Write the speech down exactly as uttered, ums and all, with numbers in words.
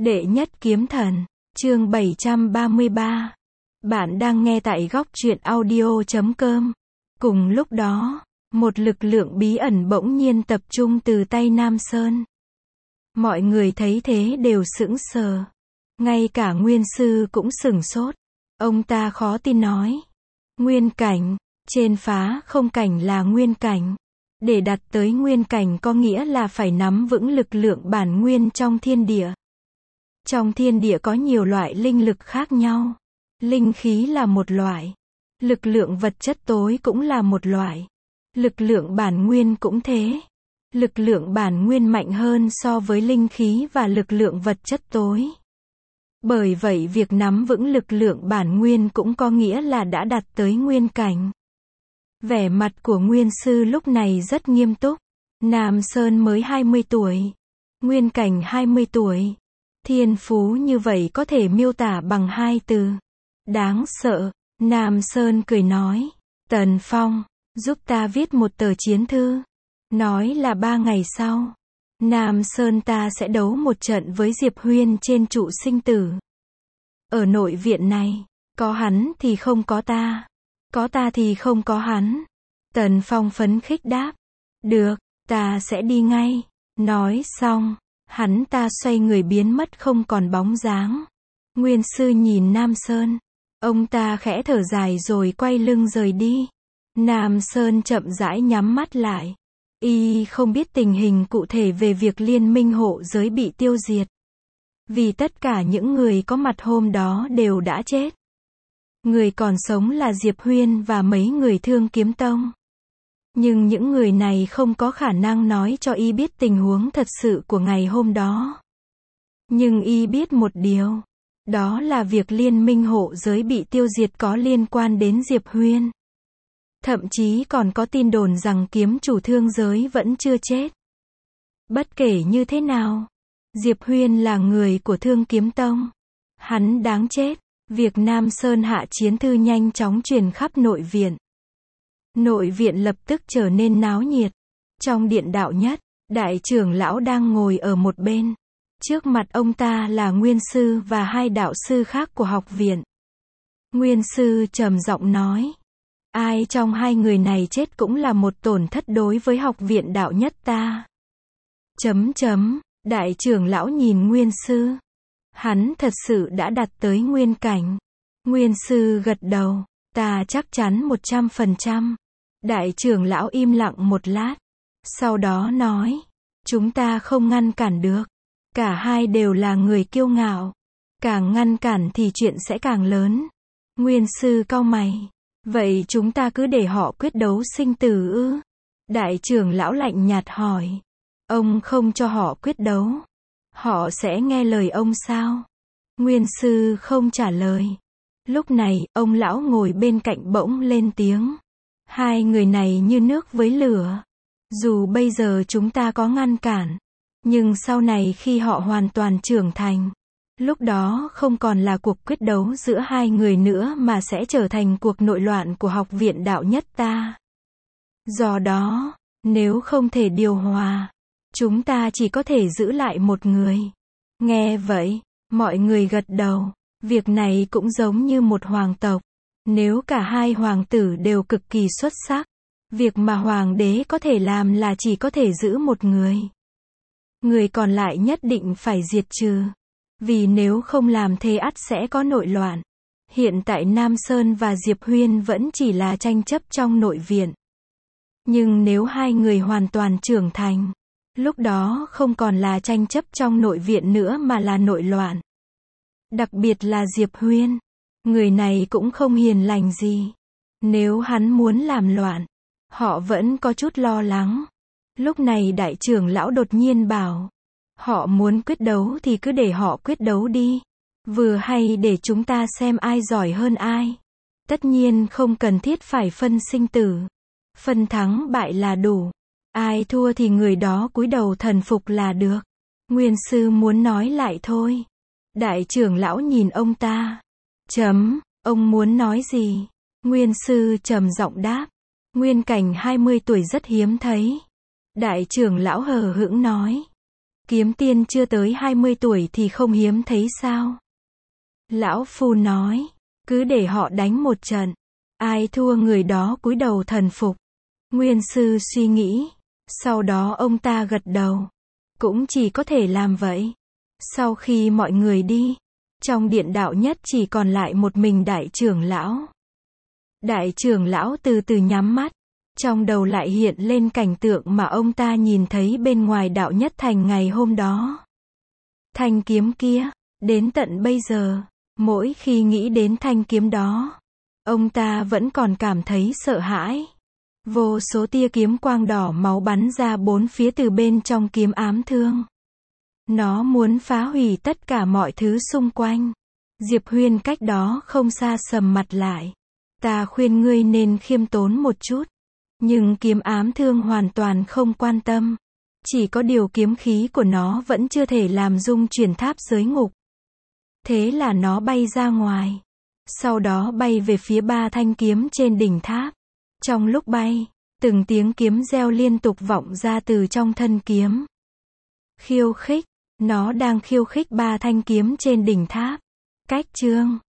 Đệ nhất kiếm thần, chương bảy trăm ba mươi ba. Bạn đang nghe tại góc truyện audio chấm com. Cùng lúc đó, một lực lượng bí ẩn bỗng nhiên tập trung từ tay Nam Sơn. Mọi người thấy thế đều sững sờ. Ngay cả Nguyên Sư cũng sửng sốt. Ông ta khó tin nói. Nguyên cảnh, trên phá không cảnh là nguyên cảnh. Để đạt tới nguyên cảnh có nghĩa là phải nắm vững lực lượng bản nguyên trong thiên địa. Trong thiên địa có nhiều loại linh lực khác nhau. Linh khí là một loại. Lực lượng vật chất tối cũng là một loại. Lực lượng bản nguyên cũng thế. Lực lượng bản nguyên mạnh hơn so với linh khí và lực lượng vật chất tối. Bởi vậy việc nắm vững lực lượng bản nguyên cũng có nghĩa là đã đạt tới nguyên cảnh. Vẻ mặt của Nguyên Sư lúc này rất nghiêm túc. Nam Sơn mới hai mươi tuổi. Nguyên cảnh hai mươi tuổi. Thiên phú như vậy có thể miêu tả bằng hai từ. Đáng sợ. Nam Sơn cười nói. Tần Phong, giúp ta viết một tờ chiến thư. Nói là ba ngày sau. Nam Sơn ta sẽ đấu một trận với Diệp Huyên trên trụ sinh tử. Ở nội viện này, có hắn thì không có ta. Có ta thì không có hắn. Tần Phong phấn khích đáp. Được, ta sẽ đi ngay. Nói xong, hắn ta xoay người biến mất không còn bóng dáng. Nguyên Sư nhìn Nam Sơn. Ông ta khẽ thở dài rồi quay lưng rời đi. Nam Sơn chậm rãi nhắm mắt lại. Y không biết tình hình cụ thể về việc liên minh hộ giới bị tiêu diệt. Vì tất cả những người có mặt hôm đó đều đã chết. Người còn sống là Diệp Huyên và mấy người Thương Kiếm Tông. Nhưng những người này không có khả năng nói cho Y biết tình huống thật sự của ngày hôm đó. Nhưng Y biết một điều. Đó là việc liên minh hộ giới bị tiêu diệt có liên quan đến Diệp Huyên. Thậm chí còn có tin đồn rằng kiếm chủ thương giới vẫn chưa chết. Bất kể như thế nào, Diệp Huyên là người của Thương Kiếm Tông. Hắn đáng chết. Việc Nam Sơn hạ chiến thư nhanh chóng truyền khắp nội viện. Nội viện lập tức trở nên náo nhiệt. Trong điện đạo nhất, đại trưởng lão đang ngồi ở một bên. Trước mặt ông ta là Nguyên Sư và hai đạo sư khác của học viện. Nguyên Sư trầm giọng nói. Ai trong hai người này chết cũng là một tổn thất đối với học viện đạo nhất ta. Chấm chấm, đại trưởng lão nhìn Nguyên Sư. Hắn thật sự đã đạt tới nguyên cảnh. Nguyên Sư gật đầu. Ta chắc chắn một trăm phần trăm. Đại trưởng lão im lặng một lát. Sau đó nói. Chúng ta không ngăn cản được. Cả hai đều là người kiêu ngạo. Càng ngăn cản thì chuyện sẽ càng lớn. Nguyên Sư cau mày. Vậy chúng ta cứ để họ quyết đấu sinh tử ư? Đại trưởng lão lạnh nhạt hỏi. Ông không cho họ quyết đấu. Họ sẽ nghe lời ông sao? Nguyên Sư không trả lời. Lúc này, ông lão ngồi bên cạnh bỗng lên tiếng. Hai người này như nước với lửa. Dù bây giờ chúng ta có ngăn cản. Nhưng sau này khi họ hoàn toàn trưởng thành. Lúc đó không còn là cuộc quyết đấu giữa hai người nữa mà sẽ trở thành cuộc nội loạn của học viện đạo nhất ta. Do đó, nếu không thể điều hòa, chúng ta chỉ có thể giữ lại một người. Nghe vậy, mọi người gật đầu. Việc này cũng giống như một hoàng tộc. Nếu cả hai hoàng tử đều cực kỳ xuất sắc, việc mà hoàng đế có thể làm là chỉ có thể giữ một người. Người còn lại nhất định phải diệt trừ. Vì nếu không làm thế ắt sẽ có nội loạn. Hiện tại Nam Sơn và Diệp Huyên vẫn chỉ là tranh chấp trong nội viện. Nhưng nếu hai người hoàn toàn trưởng thành, lúc đó không còn là tranh chấp trong nội viện nữa mà là nội loạn. Đặc biệt là Diệp Huyên. Người này cũng không hiền lành gì. Nếu hắn muốn làm loạn, họ vẫn có chút lo lắng. Lúc này đại trưởng lão đột nhiên bảo. Họ muốn quyết đấu thì cứ để họ quyết đấu đi. Vừa hay để chúng ta xem ai giỏi hơn ai. Tất nhiên không cần thiết phải phân sinh tử. Phân thắng bại là đủ. Ai thua thì người đó cúi đầu thần phục là được. Nguyên Sư muốn nói lại thôi. Đại trưởng lão nhìn ông ta. Chấm, ông muốn nói gì? Nguyên Sư trầm giọng đáp. Nguyên cảnh hai mươi tuổi rất hiếm thấy. Đại trưởng lão hờ hững nói. Kiếm tiên chưa tới hai mươi tuổi thì không hiếm thấy sao? Lão Phu nói, cứ để họ đánh một trận. Ai thua người đó cúi đầu thần phục. Nguyên sư suy nghĩ. Sau đó ông ta gật đầu. Cũng chỉ có thể làm vậy. Sau khi mọi người đi, trong điện đạo nhất chỉ còn lại một mình đại trưởng lão. Đại trưởng lão từ từ nhắm mắt. Trong đầu lại hiện lên cảnh tượng mà ông ta nhìn thấy bên ngoài đạo nhất thành ngày hôm đó. Thanh kiếm kia, đến tận bây giờ, mỗi khi nghĩ đến thanh kiếm đó, ông ta vẫn còn cảm thấy sợ hãi. Vô số tia kiếm quang đỏ máu bắn ra bốn phía từ bên trong kiếm ám thương. Nó muốn phá hủy tất cả mọi thứ xung quanh. Diệp Huyên cách đó không xa sầm mặt lại. Ta khuyên ngươi nên khiêm tốn một chút. Nhưng kiếm ám thương hoàn toàn không quan tâm. Chỉ có điều kiếm khí của nó vẫn chưa thể làm rung chuyển tháp giới ngục. Thế là nó bay ra ngoài. Sau đó bay về phía ba thanh kiếm trên đỉnh tháp. Trong lúc bay, từng tiếng kiếm reo liên tục vọng ra từ trong thân kiếm. Khiêu khích, nó đang khiêu khích ba thanh kiếm trên đỉnh tháp. Cách chương